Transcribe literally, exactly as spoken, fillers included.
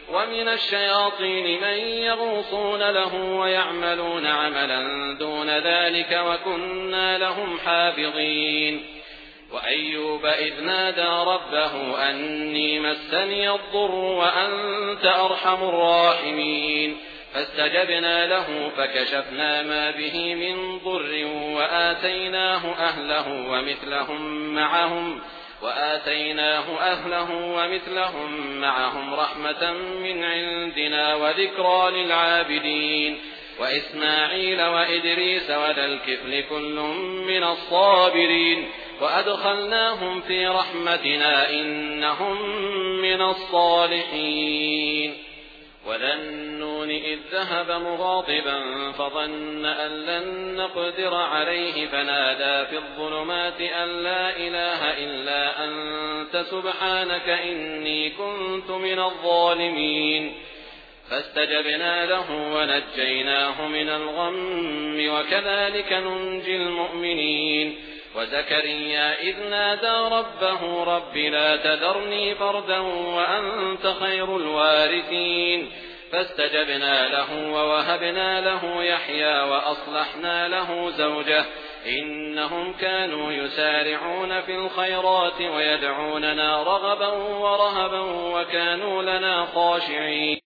ومن الشياطين من يغوصون له ويعملون عملا دون ذلك وكنا لهم حافظين. وأيوب إذ نادى ربه أني مسني الضر وأنت أرحم الراحمين فاستجبنا له فكشفنا ما به من ضر وآتيناه أهله ومثلهم معهم وآتيناه أهله ومثلهم معهم رحمة من عندنا وذكرى للعابدين. وإسماعيل وإدريس وذا الكفل كل من الصابرين وأدخلناهم في رحمتنا إنهم من الصالحين. وذا النون إذ ذهب مغاضبا فظن أن لن نقدر عليه فنادى في الظلمات أن لا إله إلا أنت سبحانك إني كنت من الظالمين فاستجبنا له ونجيناه من الغم وكذلك ننجي المؤمنين. وزكريا إذ نادى ربه رب لا تذرني فردا وأنت خير الوارثين فاستجبنا له ووهبنا له يحيى وأصلحنا له زوجه إنهم كانوا يسارعون في الخيرات ويدعوننا رغبا ورهبا وكانوا لنا خاشعين.